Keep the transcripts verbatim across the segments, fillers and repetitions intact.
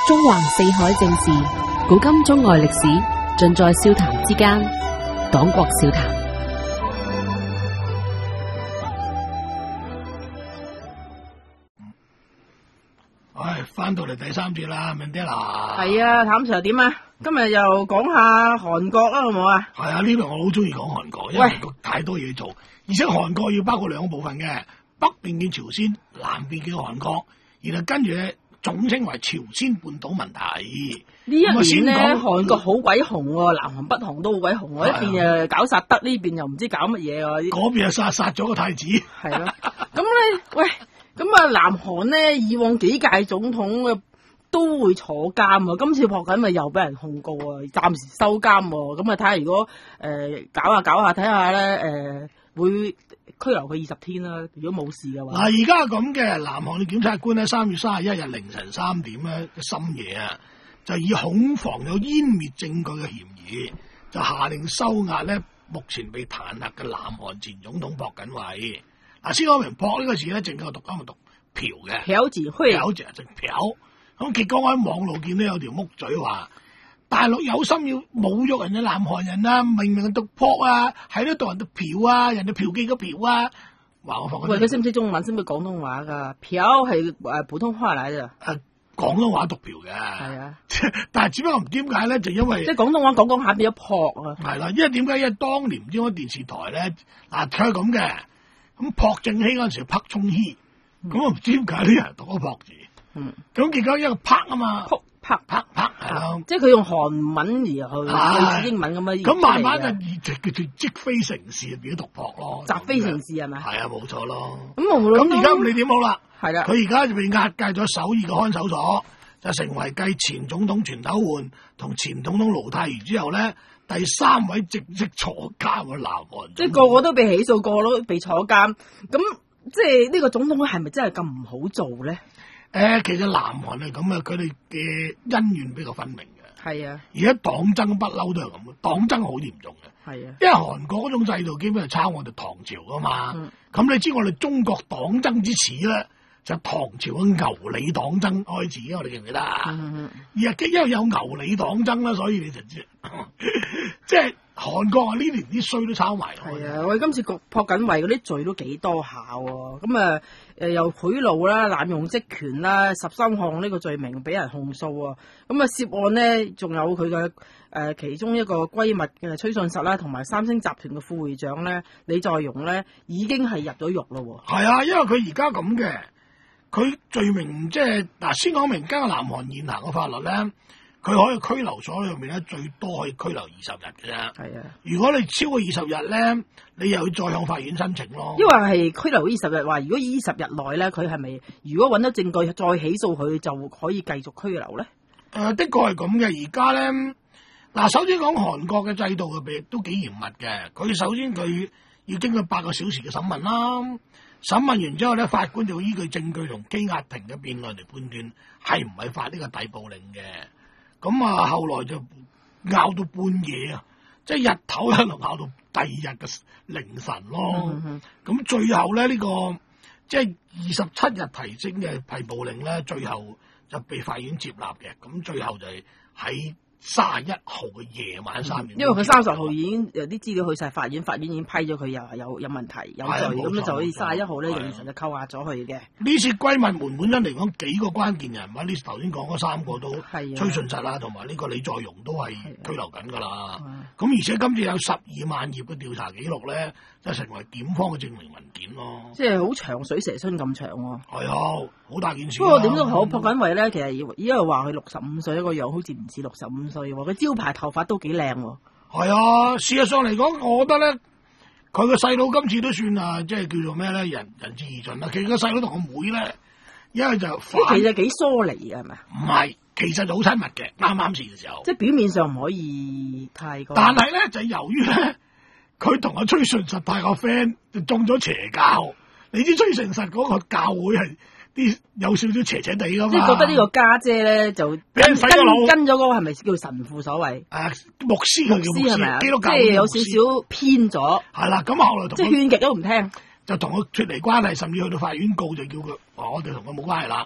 中橫四海政事，古今中外歷史，盡在笑談之間。黨國笑談。 唉，翻到嚟第三節啦，明爹啦。 係啊，譚 Sir 點啊？今日又講下韓國啦，好唔好啊？ 係啊，呢度我好中意講韓國，因為韓國太多嘢做，而且韓國要包括兩個部分嘅，北邊叫朝鮮，南邊叫韓國，然後跟住咧總稱為朝鮮半島問題。 呢一年咧，韓國好鬼紅喎，南韓北韓都好鬼紅喎，一邊誒搞薩德，呢邊又唔知搞乜嘢喎。 嗰邊又殺殺咗個太子。 係咯，咁咧，喂，咁啊，南韓咧以往幾屆總統嘅都會坐監喎，今次朴槿惠又俾人控告啊，暫時收監喎，咁啊睇下如果誒、呃、搞下搞下，睇下咧誒會拘留佢二十天啦，如果冇事嘅話。 嗱，而家咁嘅南韓嘅檢察官喺三月三十一日凌晨三點咧深夜啊，就以恐防有湮滅證據嘅嫌疑，就下令收押咧目前被彈劾嘅南韓前總統朴槿惠。嗱，先講明朴呢個字咧，正確讀音係讀朴嘅， 朴字虛， 朴字就朴。咁結果我喺網路見到有條木嘴話，大陸有心要侮辱人嘅南韓人啊，明明讀朴啊，喺呢度人讀朴啊，人哋嫖妓嘅嫖啊，話我放喂，佢識唔識中文，識唔識廣東話噶？朴係誒普通話嚟嘅， 誒廣東話讀朴嘅， 係啊， 但係只不過唔知點解咧，就因為即係廣東話講講下變咗朴啊， 係啦，因為點解？因為當年唔知嗰電視台咧，嗱佢係咁嘅，咁朴正熙嗰陣時朴聰熙，咁我唔知點解啲人讀咗朴字。嗯，咁結果一個拍啊嘛， 撲拍拍拍係咯， 即係佢用韓文而去類似英文咁樣， 咁慢慢就就叫做積非成是，變咗讀朴咯， 積非成是係咪？ 係啊，冇錯咯。 咁咁而家你點好啦？ 係啦， 佢而家就被押解咗首爾嘅看守所，就成為繼前總統全斗煥同前總統盧泰愚之後咧，第三位正式坐監嘅南韓。 即係個個都被起訴，個個都被坐監。咁即係呢個總統係咪真係咁唔好做咧？ 誒、呃，其實南韓係咁啊，佢哋嘅恩怨比較分明嘅。係啊，而家黨爭不嬲都係咁嘅，黨爭好嚴重嘅。係啊，因為韓國嗰種制度基本係抄我哋唐朝噶嘛。咁、嗯、你知我哋中國黨爭之始咧，就唐朝嘅牛李黨爭開始，我哋記唔記得啊？嗯、而係因為有牛李黨爭啦，所以你就知，即係韓國啊呢年啲衰都抄埋。係啊， 我哋今次朴槿惠嗰啲罪都幾多下喎，咁啊。誒又賄賂啦、濫用職權啦，十三項呢個罪名俾人控訴啊！咁啊涉案呢，仲有佢嘅誒其中一個閨蜜嘅崔順實啦，同埋三星集團嘅副會長咧李在鎔咧，已經係入咗獄咯。 係啊，因為佢而家咁嘅，佢罪名即係嗱，先講明，根據南韓現行嘅法律咧。佢可以拘留所入面咧，最多可以拘留二十日嘅啫。係啊，如果你超過二十日咧，你又要再向法院申請咯。 因為係拘留二十日，話如果二十日內咧，佢係咪如果揾到證據再起訴佢，就可以繼續拘留咧？誒、 呃，的確係咁嘅。而家咧，嗱，首先講韓國嘅制度嘅都幾嚴密嘅。佢首先佢要經過八個小時嘅審問啦，審問完之後咧，法官就會依據證據同羈押庭嘅辯論嚟判斷係唔係發呢個逮捕令嘅。咁啊，後來就拗到半夜啊，即係日頭一路拗到第二日嘅凌晨咯。咁、嗯嗯、最後咧，呢、這個即係二十七日提升嘅逮捕令咧，最後就被法院接納嘅。咁最後就係喺三十一號嘅夜晚三點、嗯。 因為佢三十號已經有啲資料去晒法院，法院已經批咗佢有有有問題有罪，咁咧就可以三十一號咧完全就扣押咗佢嘅。呢次閨蜜門本身嚟講，幾個關鍵人物，呢頭先講嗰三個都崔順實啊，同埋呢個李在鎔都係拘留緊㗎啦。咁而且今次有十二萬頁嘅調查記錄咧，就成為檢方嘅證明文件咯。 即係好長水蛇春咁長喎。 係啊，好大件事、啊。 不過點都好，朴槿惠咧，其實而家又話佢六十五歲，一個樣好似唔似六十五歲喎。佢招牌頭髮都幾靚喎。係啊，事實上嚟講，我覺得咧，佢個細佬今次都算啊，即係叫做咩咧，人人之義盡啦。其實個細佬同我妹咧，因為就其實幾疏離啊，係咪？ 唔係，其實就好親密嘅，啱啱時嘅時候。 即係表面上唔可以太過。 但係咧，就由於咧，佢同阿崔順實太個 friend 就中咗邪教。你知崔順實嗰個教會係啲有少少邪邪地噶嘛？ 即係覺得呢個家姐咧就俾人洗咗腦， 跟咗嗰個係咪叫神父所謂？ 誒，牧師佢叫牧師係咪啊？基督教即係有少少偏咗。 係啦，咁後來同即係勸極都唔聽， 就同佢脫離關係，甚至去到法院告，就叫佢話我哋同佢冇關係啦。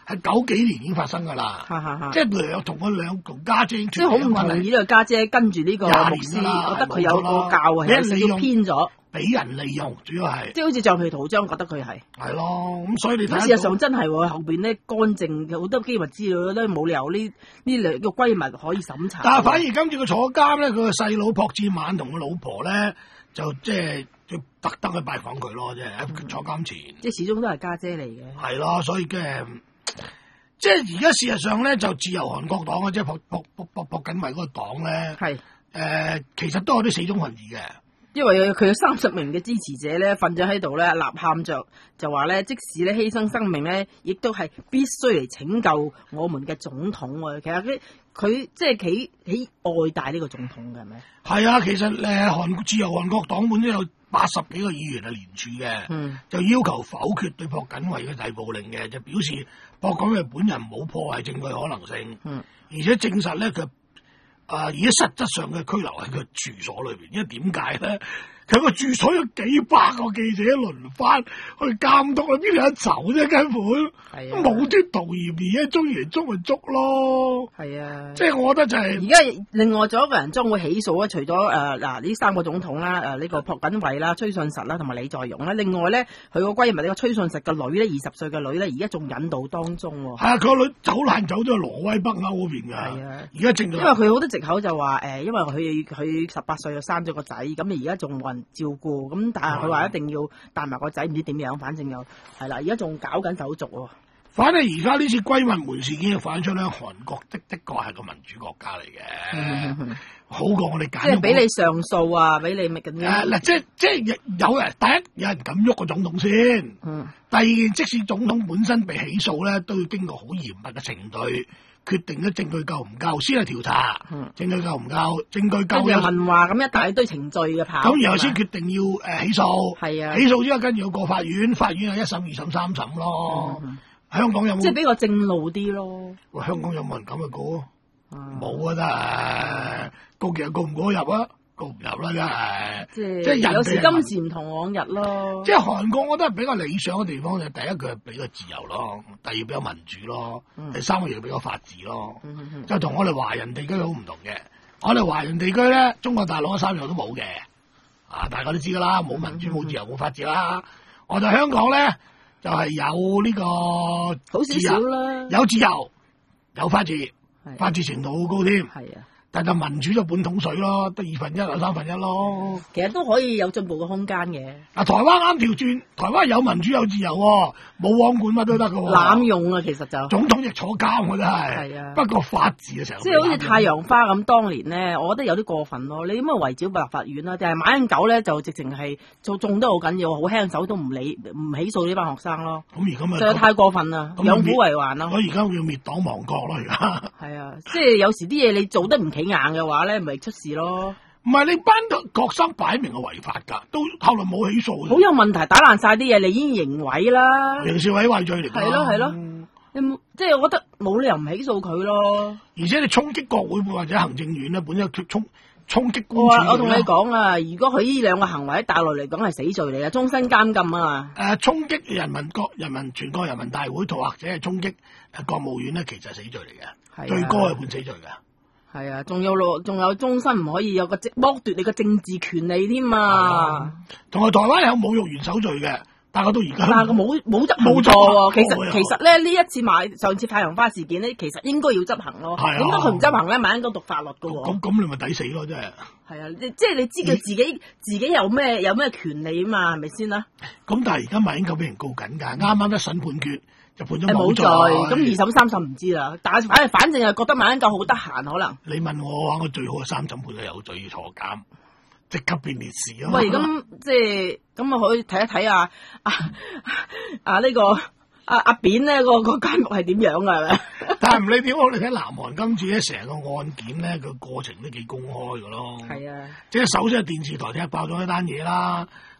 係九幾年已經發生㗎啦。 哈哈哈即係兩同佢兩同家姐即係好唔同意呢個家姐跟住呢個牧師，覺得佢有個教係有少少偏咗， 俾人利用，主要係即係好似橡皮圖章，覺得佢係係咯。咁所以你睇事實上真係喎，後邊咧乾淨好多機密資料都冇理由呢呢兩個閨蜜可以審查。 但係反而今次佢坐監咧，佢個細佬朴志晚同佢老婆咧就即係就特登去拜訪佢咯，即係喺坐監前。 即係始終都係家姐嚟嘅。 係咯，所以嘅即係而家事實上咧，就自由韓國黨啊，即係朴朴朴朴朴槿惠嗰個黨咧，係誒、呃、其實都有啲死忠分子嘅。 因為佢有三十名嘅支持者咧，瞓咗喺度咧，吶喊着就話咧，即使咧犧牲生命咧，亦都係必須嚟拯救我們嘅總統喎。其實佢佢即係幾幾愛戴呢個總統嘅係咪？ 係啊，其實誒韓自由韓國黨本都有八十幾個議員係聯署嘅，嗯、就要求否決對朴槿惠嘅逮捕令嘅，就表示朴槿惠本人冇破壞證據可能性，嗯、而且證實咧佢。啊！而家實質上嘅拘留喺佢住所裏邊，因為點解咧？佢個住所有幾百個記者輪番去監督啊，邊度有得走啫？根本冇啲導言，而家中意嚟捉咪捉咯。係啊，即係我覺得就係而家另外仲有一個人將會起訴啊，除咗誒嗱呢三個總統啦，誒、呃、呢、這個朴槿惠啦、崔順實啦同埋李在鎔啦，另外咧佢個閨蜜呢個崔順實嘅女咧，二十歲嘅女咧，而家仲引渡當中喎。 係啊，佢個女走爛走咗去挪威北歐嗰邊㗎。係啊，而家正因為佢好多藉口就話誒、呃，因為佢佢十八歲就生咗個仔，咁你而家仲冇人照顧，咁但係佢話一定要帶埋個仔，唔知點樣，反正又係啦，而家仲搞緊手續喎。 反正而家呢次閨蜜門事件就反映出咧，韓國的的確係個民主國家嚟嘅，嗯、好過我哋揀。即係俾你上訴啊，俾你咪咁樣。嗱、啊，即係即係有人第一有人敢喐個總統先，嗯、第二即使總統本身被起訴咧，都要經過好嚴密嘅程序，決定咗證據夠唔夠先係調查，嗯、證據夠唔夠，證據夠有問話咁一大堆程序嘅跑。 咁然後先決定要誒、呃、起訴，係啊，起訴之後跟住要過法院，法院係一審、二審、三審咯。嗯香港有冇？ 即係比較正路啲咯。 喂，香港有冇人咁去告？冇啊，真係告其實告唔告入啊？告唔入啦，真係。即係即係有時今時唔同往日咯。 即係韓國，我覺得係比較理想嘅地方就第一佢係比較自由咯，第二比較民主咯，嗯、第三個又比較法治咯。嗯嗯嗯、就同我哋華人地區好唔同嘅。我哋華人地區咧，中國大陸嗰三樣都冇嘅。啊，大家都知㗎啦，冇民主、冇、嗯嗯、自由、冇法治啦。我哋香港咧。就係有呢、這個好少少啦， 有自由，有法治，的法治程度好高添。係啊。但係民主就半桶水咯，得二分一或三分一咯。 其實都可以有進步嘅空間嘅。 啊，台灣啱調轉，台灣有民主有自由喎，冇網管乜都得嘅喎。 濫用啊，其實就總統亦坐監嘅真係。係啊。不過法治嘅時候， 即係好似太陽花咁，當年咧，我覺得有啲過分咯。你點解圍剿立法院啦？但係馬英九咧就直情係做中得好緊要，好輕手都唔理唔起訴呢班學生咯。咁而家咪就太過分啦，養虎為患咯。 我而家要滅黨亡國咯，而家。 係啊，即係有時啲嘢你做得唔企硬嘅話咧，咪出事咯。 唔係你班學生擺明係違法㗎，都後來冇起訴。 好有問題，打爛晒啲嘢，你已經刑毀啦。 刑事毀壞罪嚟㗎。係咯係咯，你冇即係我覺得冇理由唔起訴佢咯。 而且你衝擊國會或者行政院咧，本身衝衝擊官署。我同你講啊，如果佢呢兩個行為喺大陸嚟講係死罪嚟嘅，終身監禁啊。 誒、呃，衝擊人民國人民全國人民大會，同或者係衝擊誒國務院咧，其實係死罪嚟嘅，的最高係判死罪㗎。 係啊，仲有咯，仲有終身唔可以有個剝奪你個政治權利添啊！ 同埋台灣有侮辱元首罪嘅，但係到而家但係佢冇冇執冇錯喎。其實其實咧呢一次買上次太陽花事件咧，其實應該要執行咯。點解佢唔執行咧？馬英九讀法律噶喎。 咁咁你咪抵死咯，真係。 係啊，即係你知佢自己你自己有咩有咩權利啊嘛？係咪先啦？ 咁但係而家馬英九俾人告緊㗎，啱啱一審判決。就判咗冇罪，咁二審三審唔知啦，但係反正反正係覺得馬英九好得閒，可能。 你問我嘅話，我最好係三審判咗有罪要坐監，即刻變烈士啊！ 喂，咁即係咁啊，可以睇一睇啊啊啊呢個阿阿扁咧個個監獄係點樣㗎？係咪？ 但係唔理點好，你睇南韓今次咧成個案件咧個過程都幾公開㗎咯。係啊，即係首先係電視台踢爆咗一單嘢啦。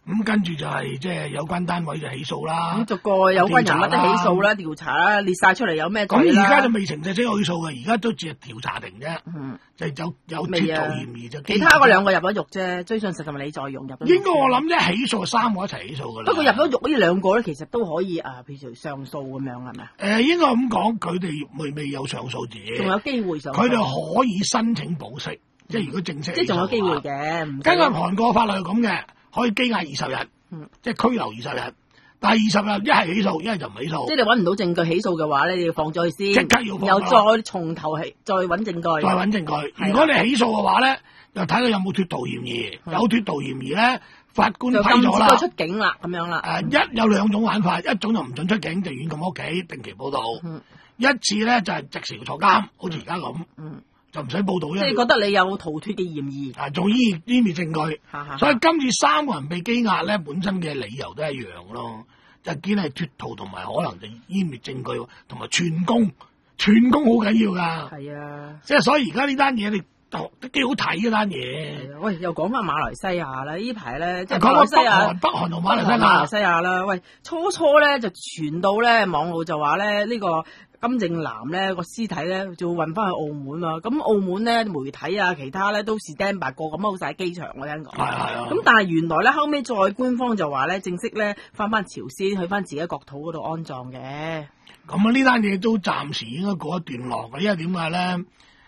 咁跟住就係即係有關單位就起訴啦。 咁逐個有關人物都起訴啦、調查啦，列晒出嚟有咩罪咁啦。 而家就未成正式起訴嘅，而家都只係調查庭啫。 嗯， 就有有未脫啊逃嫌疑就其他嗰兩個入咗獄啫，追信實同埋李在容入咗獄。 應該我諗一起訴三個一齊起訴㗎啦。 不過入咗獄呢兩個咧，其實都可以啊，譬如上訴咁樣係咪啊？ 誒、應該咁講，佢哋未未有上訴者， 仲有機會上訴。 佢哋可以申請保釋，即係如果正式起訴即係仲有機會嘅話。 嘅，唔根據韓國法律係咁嘅，可以羈押二十日， 嗯即係拘留二十日。但係二十日一係起訴，一係就唔起訴。 即係你揾唔到證據起訴嘅話咧，你要放咗佢先， 即刻要放又咗再從頭起，再揾證據， 再揾證據。 係啦如果你起訴嘅話咧，就睇佢有冇脱逃嫌疑。 嗯有脱逃嫌疑咧，法官批就禁止咗啦佢。出境啦，咁樣啦。 誒、一有兩種玩法，一種就唔准出境，就軟禁屋企，定期報到； 嗯一次咧就係、即時坐監，好似而家咁， 嗯， 就唔使報到。 即係覺得你有逃脫嘅嫌疑。 啊，仲依依滅證據。 哈哈所以今次三個人被羈押咧，本身嘅理由都一樣咯，就堅係脱逃同埋可能就湮滅證據，同埋串供，串供好緊要㗎。 係啊。 即係所以而家呢單嘢你都都幾好睇嗰單嘢。 係啊喂，又講翻馬來西亞啦，呢排咧即係講馬來西亞北韓、北韓同馬來西馬來亞。 西亞啦，喂，初初咧就傳到咧網路就話咧呢個金正男咧個屍體咧就會運翻去澳門啊，咁澳門咧媒體啊其他咧都是 stand by 個咁好晒機場我聽講。 係係啊。 咁但係原來咧後尾再官方就話咧正式咧翻翻朝鮮去翻自己國土嗰度安葬嘅。 咁啊，呢單嘢都暫時應該告一段落嘅，因為點解咧？誒、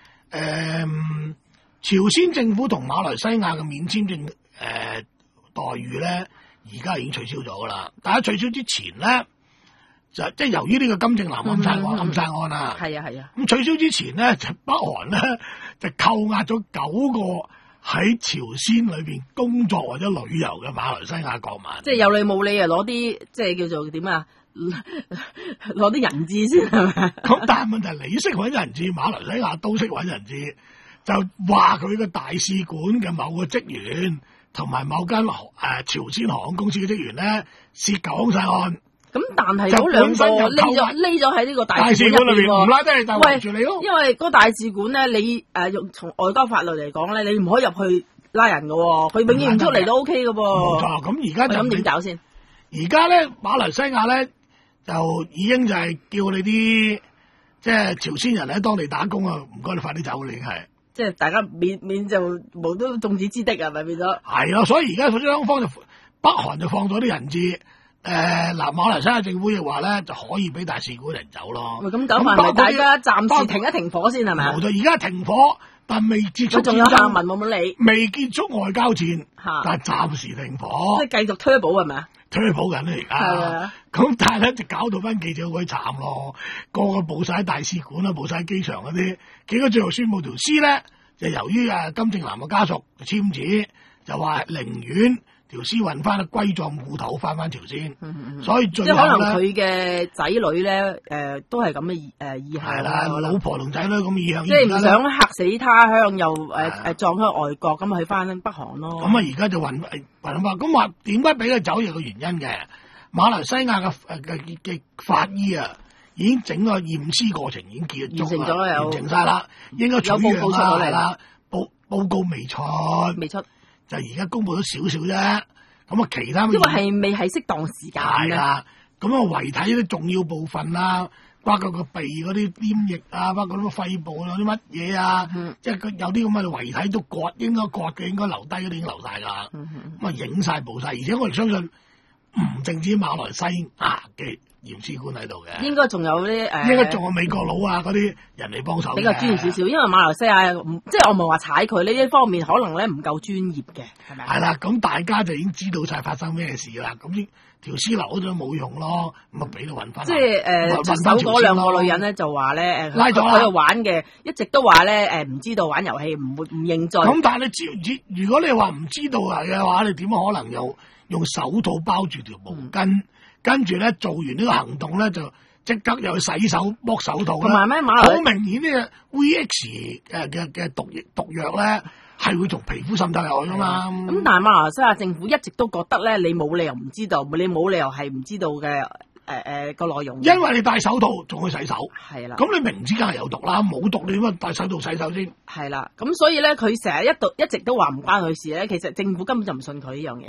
朝鮮政府同馬來西亞嘅免簽證誒、呃待遇咧，而家已經取消咗噶啦。但喺取消之前咧，就即係由於呢個金正男暗殺案、 嗯嗯嗯暗殺案啊， 係啊係啊。 咁取消之前咧，就北韓咧就扣押咗九個喺朝鮮裏邊工作或者旅遊嘅馬來西亞國民。 即係有理冇理啊，攞啲即係叫做點啊？攞啲人質先係咪？ 咁但係問題，你識揾人質，馬來西亞都識揾人質，就話佢個大使館嘅某個職員同埋某間誒、呃、朝鮮航空公司嘅職員咧涉舊兇殺案， 咁但係嗰兩個就本身就匿咗扣押匿咗喺呢個大大使使館裏邊唔館入邊喎。 拉低你就圍住你咯。 因為嗰個大使館咧，你誒用從外交法律嚟講咧，你唔可以入去拉人嘅喎，佢永遠唔出嚟都 O K 嘅冇噃。 錯，咁而家就咁點搞先？ 而家咧馬來西亞咧就已經就係叫你啲即係朝鮮人喺當地打工啊，唔該你快啲走啦，已經係。 即係大家免免就無都眾矢之的係咪變咗？ 係咯，所以而家雙方就北韓就放咗啲人質，誒、嗱馬來西亞政府亦話咧就可以俾大使館人走咯。 喂，咁搞法咪大家暫時停一停火先係咪啊冇？錯，而家停火，但未結束佢仲有戰爭下文冇冇理未結束外交戰， 嚇， 但係暫時停火即，係繼續推保係咪啊？ 推普緊咧而家係啊。 咁但係咧就搞到翻記者好鬼慘咯，個個報晒喺大使館啦，報晒喺機場嗰啲，結果最後宣佈條屍咧。就由於啊金正男嘅家屬簽字，就話寧願條屍運翻去歸葬故土，翻翻朝鮮， 嗯嗯嗯所以最後即係可能咧佢嘅仔女咧，誒都係咁嘅意誒意向係啦， 可能老婆同仔女咁意向， 即係唔而家呢想嚇死他鄉，又誒係誒撞開外國，咁去翻北韓咯。 咁啊而家就運運翻，咁話點解俾佢走有個原因嘅？馬來西亞嘅誒嘅嘅法醫啊，已經整個驗屍過程已經結束完成咗有完成晒啦，應該取有報告出到嚟啦，報報告未出， 未出， 就而家公佈咗少少啫。咁啊，其他因為係未係適當時間嘅。 係啦，咁啊遺體啲重要部分啦，包括個鼻嗰啲黏液啊，包括啲肺部啊啲乜嘢啊， 嗯即係佢有啲咁嘅遺體都割，應該割嘅應該留低嗰啲已經留晒㗎啦。 嗯嗯咁啊影晒報晒，而且我哋相信唔淨止馬來西亞嘅驗屍官喺度嘅， 應該仲有啲誒， 應該仲有美國佬啊嗰啲人嚟幫手嘅比較專業少少，因為馬來西亞唔即係我唔係話踩佢呢一方面，可能咧唔夠專業嘅，係咪啊？ 係啦，咁大家就已經知道晒發生咩事啦。咁呢條屍留咗冇用咯，咁啊俾佢揾翻。 即係誒出手嗰兩個女人咧，就話咧誒， 拉咗啦佢喺度玩嘅，一直都話咧誒唔知道玩遊戲，唔會唔認罪。 咁但係你知唔知？如果你話唔知道係嘅話，你點可能又用手套包住條毛巾， 嗯跟住咧做完呢個行動咧就即刻又去洗手剝手套同埋咩馬好來明顯呢個 V X 嘅嘅嘅毒液毒藥咧係會從皮膚滲透入去噶嘛。 咁但係馬來西亞政府一直都覺得咧，你冇理由唔知道，你冇理由係唔知道嘅誒誒個內容嘅。 因為你戴手套仲去洗手， 係啦， 咁你明知梗係有毒啦，冇毒你點解戴手套洗手先？ 係啦，咁所以咧佢成日一度一直都話唔關佢事咧，其實政府根本就唔信佢呢樣嘢。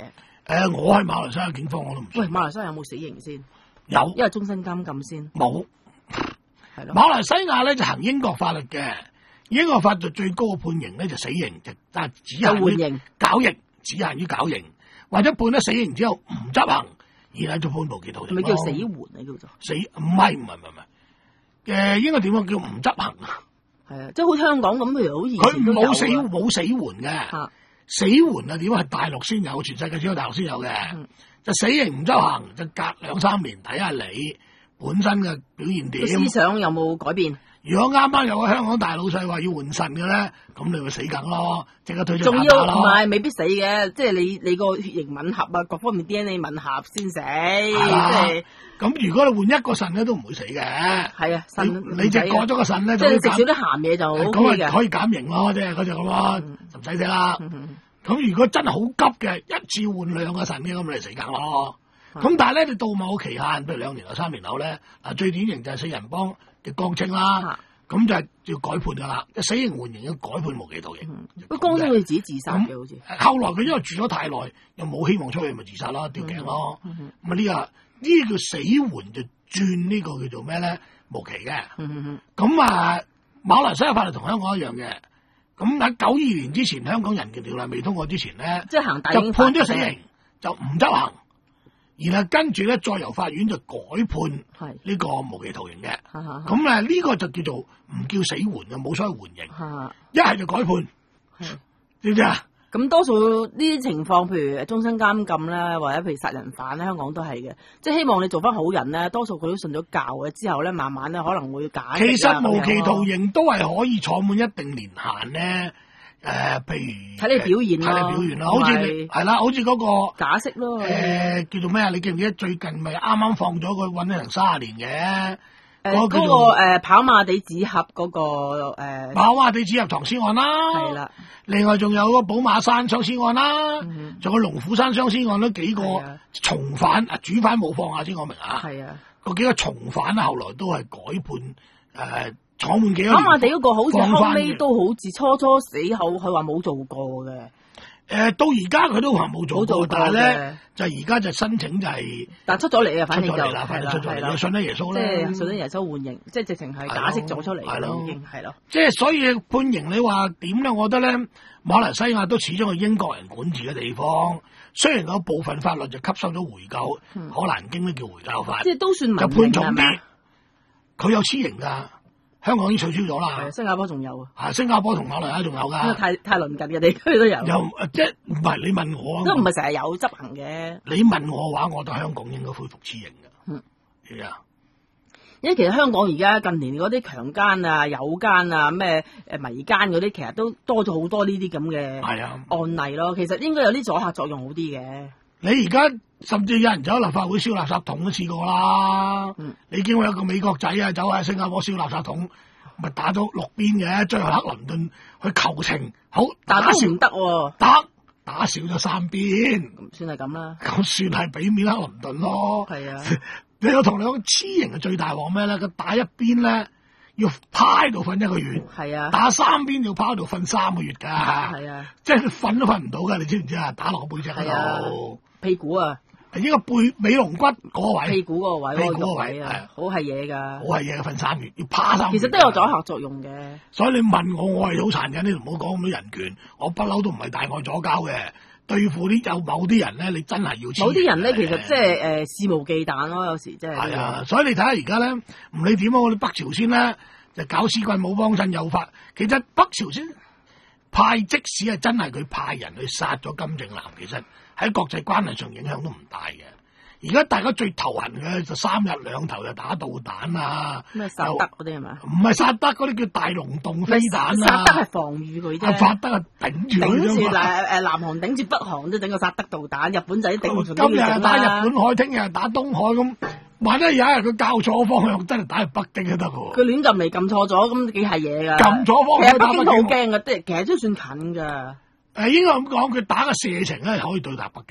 誒，我係馬來西亞警方，我都唔信。 喂，馬來西亞有冇死刑先？ 有， 因為終身監禁先。 冇。 係咯。 馬來西亞咧就行英國法律嘅，英國法律最高嘅判刑咧就死刑，就但係只限於就緩刑絞刑，只限於絞刑，或者判咗死刑之後唔執行，然後就判無期徒刑。 咪叫死緩啊？叫做死唔係唔係唔係唔係，誒應該點講叫唔執行啊？ 係啊，即係好似香港咁，譬如好似佢冇死冇死緩嘅， 啊死緩啊點係大陸先有，全世界只有大陸先有嘅。 嗯就死刑唔執行，就隔兩三年睇下你本身嘅表現點。 思想有冇改變？ 如果啱啱有個香港大老細話要換腎嘅咧，咁你咪死梗咯，即刻推咗仲下咯。 要唔係未必死嘅，即係你你個血型吻合啊，各方面 D N A 吻合先死。即係咁如果你換一個腎咧，都唔會死嘅。 係啊，腎你你只割咗個腎咧， 即係你食就少啲鹹嘢就 O 咁 K 嘅。 啊可以減刑咯，即係嗰隻咁咯，就唔使死啦。咁如果真係好急嘅，一次換兩個腎嘅，咁你死梗咯。咁但係咧，你到某期限，譬如兩年後、三年後咧，嗱最典型就係四人幫嘅江青啦，咁就係要改判噶啦，死刑緩刑要改判無期徒刑。 不過江青佢自己自殺嘅好似。 後來佢因為住咗太耐，又冇希望出去，咪自殺咯，吊頸咯。咁啊呢個呢叫死緩就轉呢個叫做咩咧？無期嘅。咁啊，馬來西亞法律同香港一樣嘅。咁喺九二年之前，香港人權條例未通過之前咧， 即係行大就判咗死刑，就唔執行。然後跟住咧，再由法院就改判呢個無期徒刑嘅。咁誒呢個就叫做唔叫死緩嘅，冇所謂緩刑。一係就改判，知唔知啊？ 咁多數呢啲情況，譬如終身監禁啦，或者譬如殺人犯咧，香港都係嘅。即係希望你做翻好人咧，多數佢都信咗教嘅，之後咧慢慢咧可能會解。 其實無期徒刑都係可以坐滿一定年限咧。誒、呃，譬如睇你表現睇你表現啦，好似係啦，好似嗰、那個假釋咯。誒、 呃，叫做咩啊？你記唔記得最近咪啱啱放咗佢韞咗成卅年嘅？誒、呃， 嗰、那個誒、呃、跑馬地紙盒嗰、那個誒、呃、 跑馬地紙盒藏屍案啦。係啦。另外仲有個寶馬山相屍案啦，仲、嗯、有龍虎山相屍案都幾個從犯啊，主犯冇放下先講明啊。係啊。嗰幾個從犯啊，後來都係改判誒。呃闖滿幾多年？跑馬地嗰個好似後尾都好似初初死後，佢話冇做過嘅。誒、呃，到而家佢都話冇做過，做過但係咧就而家就申請就係、是， 但出咗嚟啊，反正就係啦， 出咗嚟，信咗耶穌啦， 即係信咗耶穌換刑，即係直情係假釋咗出嚟，係咯，已經係咯。 即係所以判刑，你話點咧？我覺得咧，馬來西亞都始終係英國人管治嘅地方。雖然有部分法律就吸收咗回教，嗯、可蘭經都叫回教法， 即係都算文明就判重啲。佢有私刑㗎。香港已經取消咗啦， 新加坡仲有啊， 啊新加坡同馬來西亞仲有噶， 太太鄰近嘅地區都有。 又即係唔係你問我， 都唔係成日有執行嘅。 你問我話，我覺得香港應該恢復私刑嘅。嗯，係啊， 因為其實香港而家近年嗰啲強姦啊、誘姦啊、咩誒迷姦嗰啲，其實都多咗好多呢啲咁嘅係啊案例咯。其實應該有啲阻嚇作用好啲嘅。 你而家甚至有人走喺立法會燒垃圾桶都試過啦。嗯、你見過有個美國仔啊，走喺新加坡燒垃圾桶，咪打咗六邊嘅，最後克林頓去求情，好打少唔得喎，打打少咗三邊， 咁算係咁啦。 咁算係俾面克林頓咯。係啊，你有同你講黐刑嘅最大鑊咩咧？佢打一邊咧要趴喺度瞓一個月，係啊，打三邊要趴喺度瞓三個月㗎，係啊，即係瞓都瞓唔到㗎，你知唔知啊？打落個背脊嗰度。屁股啊，呢個背尾龍骨嗰個位，屁股嗰個位，屁股嗰個位啊，好係嘢噶，好係嘢，瞓三月要趴三月，其實都有阻嚇作用嘅。所以你問我，我係好殘忍，你唔好講咁多人權，我不嬲都唔係大愛左膠嘅。對付啲有某啲人咧，你真係要某啲人咧，其實即係誒肆無忌憚咯，有時即係。係啊，所以你睇下而家咧，唔理點啊，我哋北朝鮮咧就搞屎棍冇幫襯有法，其實北朝鮮派即使係真係佢派人去殺咗金正男，其實喺國際關係上影響都唔大嘅。而家大家最頭痕嘅就三日兩頭就打導彈啊，咩薩德嗰啲係嘛？唔係薩德嗰啲叫大龍洞飛彈啊，薩德係防禦佢啫，薩德係頂住佢啫嘛。頂住嗱誒南韓頂住北韓都整個薩德導彈，日本仔頂住。今日打日本海，聽日打東海咁，萬一有一日佢校錯方向，真係打去北京都得喎。佢亂撳嚟撳錯咗，咁幾係嘢㗎。撳錯方向，其實北京好驚㗎，即係其實都算近㗎。誒應該咁講，佢打個射程咧可以對達北京。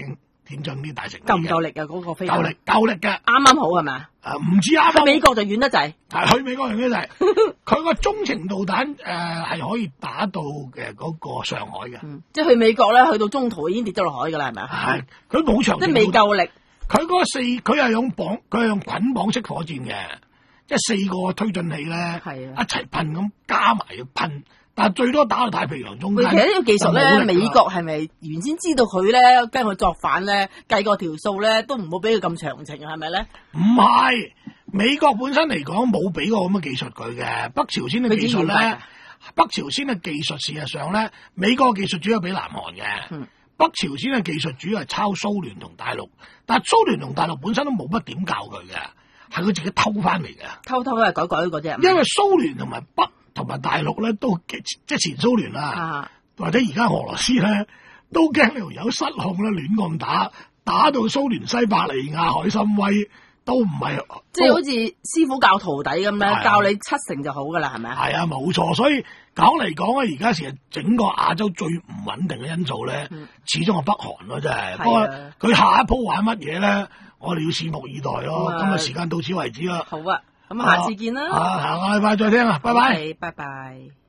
天津啲大城夠唔夠力啊？嗰、那個飛彈夠力夠力嘅， 啱啱好係咪啊？ 誒唔知啱啱去美國就遠得滯， 係去美國遠得滯，佢個中程導彈誒係可以打到嘅嗰個上海嘅， 嗯，即係去美國咧，去到中途已經跌咗落海㗎啦，係咪啊？ 係佢冇長程即係未夠力。 佢嗰四佢係用綁，佢係用捆綁式火箭嘅，即係四個推進器咧， 係啊一齊噴咁加埋去噴，但係最多打到太平洋中間。 其實呢個技術咧， 就冇力啦美國係咪原先知道佢咧跟佢作反咧，計過條數咧，都唔好俾佢咁長程，係咪咧？ 唔係，美國本身嚟講冇俾過咁嘅技術佢嘅，北朝鮮嘅技術咧，北朝鮮嘅技術事實上咧，美國嘅技術主要俾南韓嘅。 嗯北朝鮮嘅技術主要係抄蘇聯同大陸，但係蘇聯同大陸本身都冇乜點教佢嘅，係佢自己偷翻嚟嘅。 偷偷係改改嗰隻。 因為蘇聯同埋北同埋大陸咧都即係前蘇聯啦， 啊、 或者而家俄羅斯咧都驚呢條友失控咧亂咁打，打到蘇聯西伯利亞、海參崴都唔係， 即係好似師傅教徒弟咁咧， 啊、 教你七成就好噶啦，係咪啊？ 係啊，冇錯。所以講嚟講咧，而家成日整個亞洲最唔穩定嘅因素咧，嗯、始終係北韓咯，真係。不過佢下一鋪玩乜嘢咧，我哋要拭目以待咯。嗯、今日時間到此為止啦。 好啊，咁下次見啦。 啊，下個禮拜再聽啊，拜拜。 拜拜。